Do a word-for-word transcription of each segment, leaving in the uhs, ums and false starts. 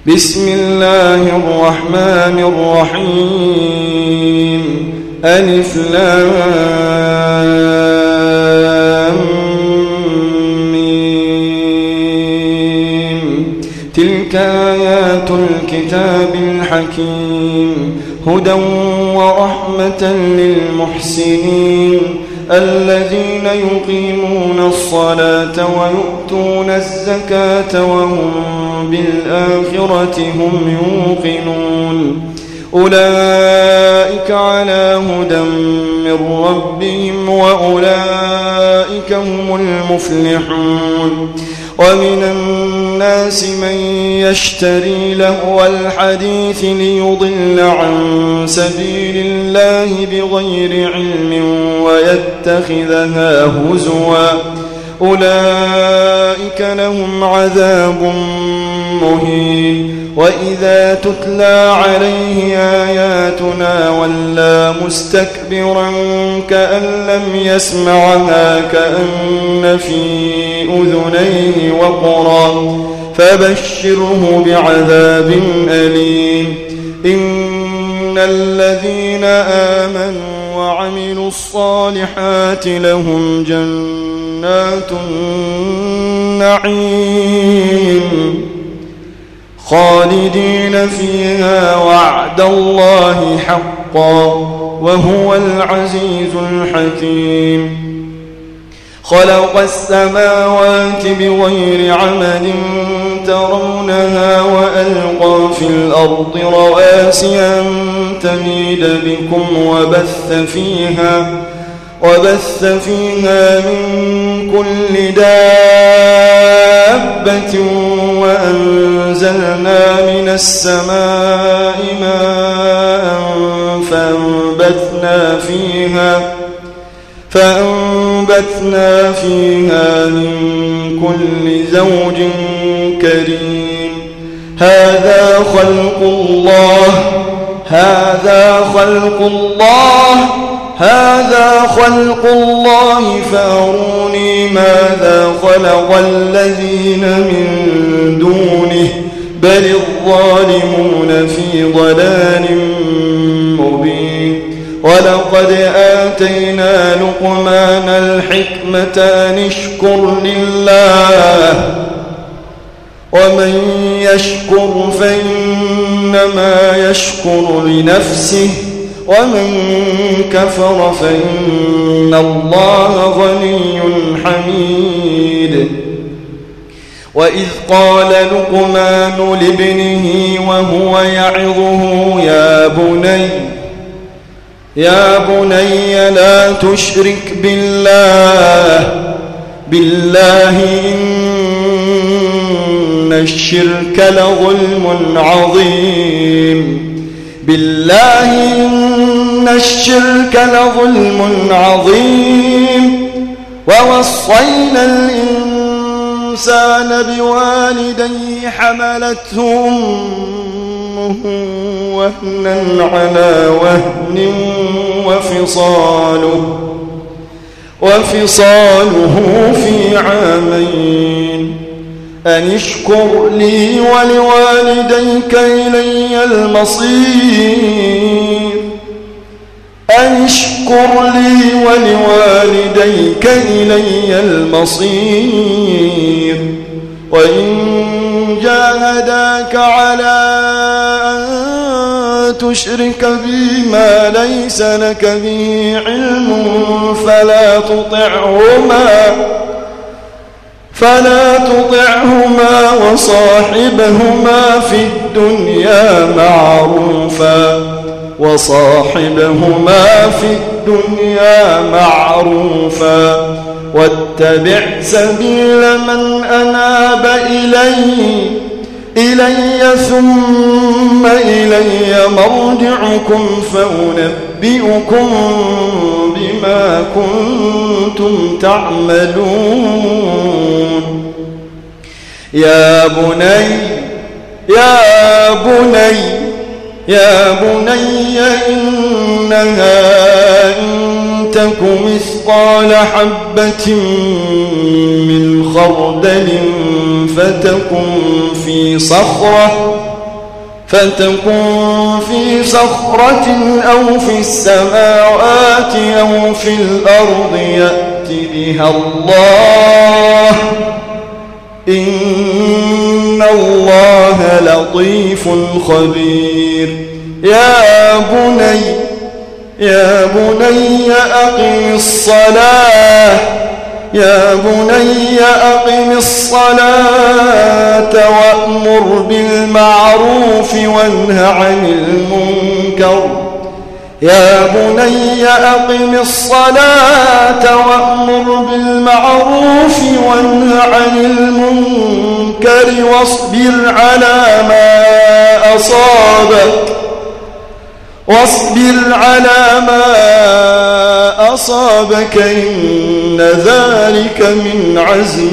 بسم الله الرحمن الرحيم ألف لام ميم تلك آيات الكتاب الحكيم هدى ورحمة للمحسنين الذين يقيمون الصلاة ويؤتون الزكاة وهم بالآخرة هم يوقنون أولئك على هدى من ربهم وأولئك هم المفلحون ومن الناس من يشتري لهو الحديث ليضل عن سبيل الله بغير علم ويتخذها هزوا أولئك لهم عذاب مهين وإذا تتلى عليه آياتنا ولى مستكبرا كأن لم يسمعها كأن في أذنيه وقرا فبشره بعذاب أليم إن الذين آمنوا وعملوا الصالحات لهم جنات النعيم خالدين فيها وعد الله حقا وهو العزيز الحكيم خلق السماوات بغير عمد ترونها وألقى في الأرض رواسي أن تميد بكم وبث فيها وبث فيها من كل دابة وأنزلنا من السماء ماء فأنبتنا فيها فأنبتنا فيها من كل زوج كريم هذا خلق الله هذا خلق الله هذا خلق الله فأروني ماذا خلق الذين من دونه بل الظالمون في ضلال مبين ولقد آتينا لقمان الحكمة أن اشكر لله ومن يشكر فإنما يشكر لنفسه ومن كفر فإن الله غني حميد وإذ قال لقمان لابنه وهو يعظه يا بني يا بني لا تشرك بالله بالله إن الشرك لظلم عظيم بالله إن الشرك لظلم عظيم ووصينا الإنسان بوالديه حملته أمه وهنا على وهن وفصاله وفصاله في عامين أن اشكر لي ولوالديك إلي المصير أن اشكر لي ولوالديك إلي المصير وإن جاهداك على أن تشرك بي ما ليس لك به علم فلا تطعهما فلا تطعهما وصاحبهما في الدنيا معروفا وصاحبهما في الدنيا معروفا واتبع سبيل من أناب إلي إلي ثم إلي مرجعكم فأنبئكم بما كنتم تعملون يا بني يا بني يا بني إنها إن تك مثقال حبة من خردل فتكن في صخرة فتكون في صخرة أو في السماوات أو في الأرض يأت بها الله إن الله لطيف خبير. يا بني يا بني أقم الصلاة يا بني أقم الصلاة وأمر بالمعروف وانه عن المنكر يا بني أقم الصلاة وأمر بالمعروف وانه عن المنكر واصبر على ما أصابك واصبر على ما أصابك إن ذلك من عزم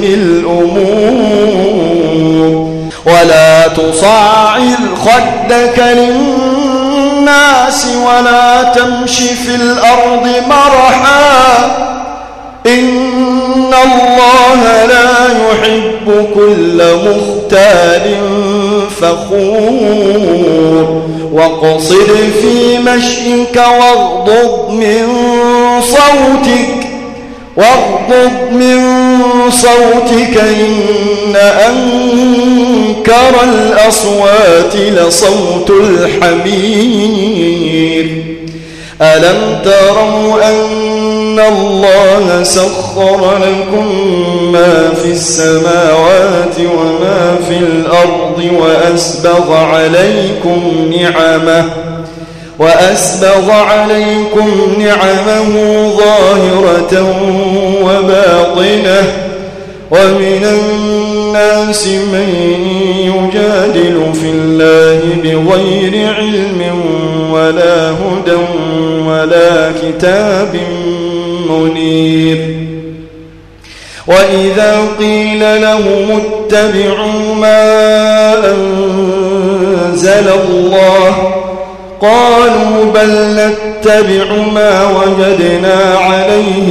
الأمور. ولا تصعر خدك للناس ولا تمش في الأرض مرحا إن الله لا يحب كل مختال فخور. واقصد في مشيك واغضض من صوتك واغضض من صوتك إن أنكر الأصوات لصوت الحمير. ألم تروا أن الله سخر لكم ما في السماوات وما في الأرض وأسبغ عليكم نعمه وأسبغ عليكم نعمه ظاهرة وباطنة ومن الناس من يجادل في الله بغير علم ولا هدى ولا كتاب منير. وإذا قيل لهم اتبعوا ما أنزل الله قالوا بل نتبع ما وجدنا عليه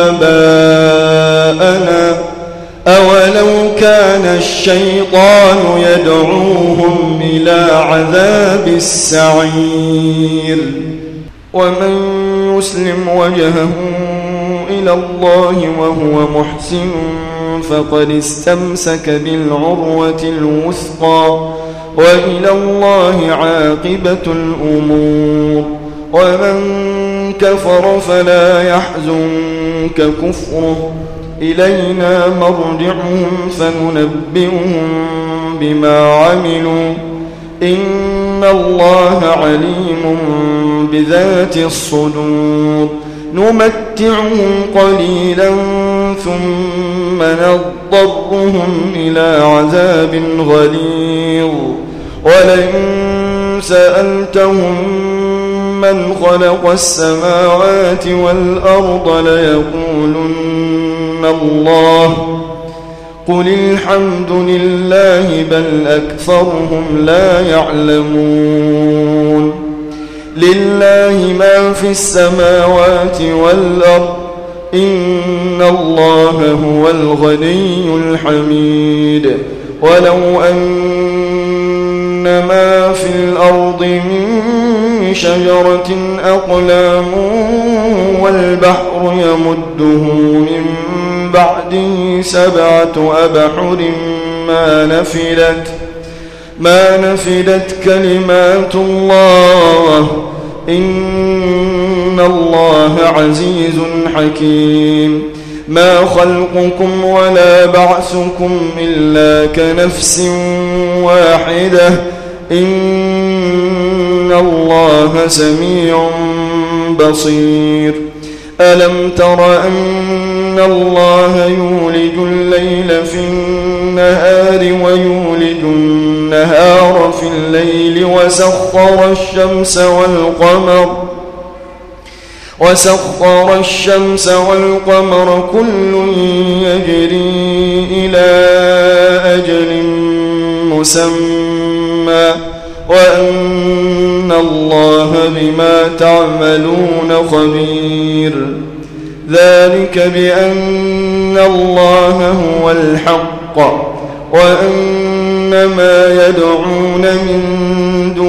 آباءنا أولو كان الشيطان يدعوهم إلى عذاب السعير. ومن يسلم وجهه إلى الله وهو محسن فقد استمسك بالعروة الوثقى وإلى الله عاقبة الأمور. ومن كفر فلا يحزنك كفره إلينا مرجعهم فننبئهم بما عملوا إن الله عليم بذات الصدور. نمتعهم قليلا ثم نضطرهم إلى عذاب غليظ. ولئن سألتهم من خلق السماوات والأرض ليقولن الله قل الحمد لله بل أكثرهم لا يعلمون. لله ما في السماوات والأرض إن الله هو الغني الحميد. ولو أن ما في الأرض من شجرة أقلام والبحر يمده من بعده سبعة أبحر ما نفدت ما نفدت كلمات الله إن الله عزيز حكيم. ما خلقكم ولا بعثكم إلا كنفس واحدة إن الله سميع بصير. ألم تر أن الله يولج الليل في النهار ويولج النهار في الليل وسخر الشمس والقمر وسخر الشمس والقمر كل يجري إلى أجل مسمى وأن الله بما تعملون خبير. ذلك بأن الله هو الحق وأن ما يدعون من دونه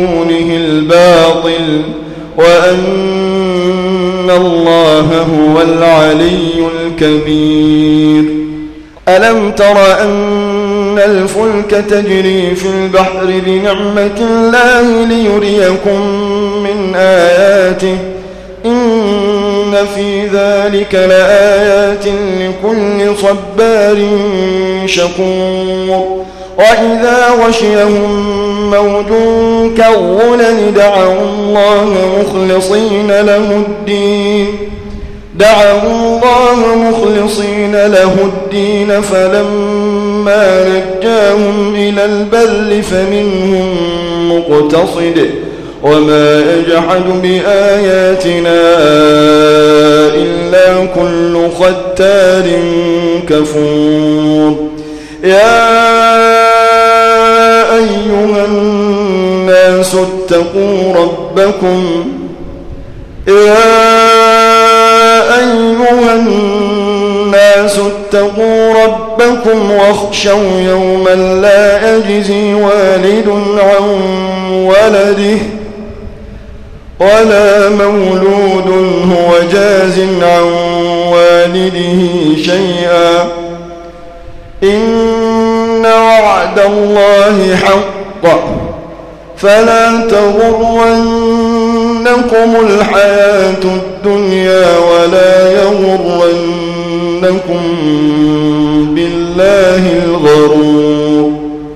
وأن الله هو العلي الكبير. ألم تر أن الفلك تجري في البحر بنعمة الله ليريكم من آياته إن في ذلك لآيات لكل صبار شكور. وإذا غشيهم موج كالظلل دعوا الله مخلصين له الدين دعوا الله مخلصين له الدين فلما نجاهم إلى البر فمنهم مقتصد وما يجحد بآياتنا إلا كل ختار كفور. يا أيها الناس اتقوا ربكم يا أيها الناس اتقوا ربكم واخشوا يوما لا يجزي والد عن ولده ولا مولود هو جاز عن والده شيئا إن وعد الله حق فلا تغرنكم الحياة الدنيا ولا يغرنكم بالله الغرور.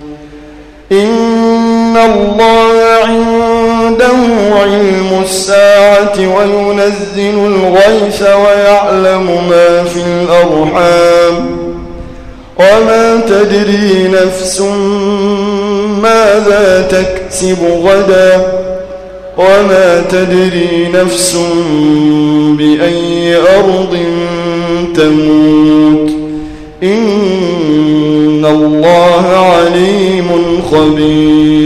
إن الله عنده علم الساعة وينزل الغيث ويعلم ما في الأرحام وما تدري نفس ماذا تكسب غدا وما تدري نفس بأي أرض تموت إن الله عليم خبير.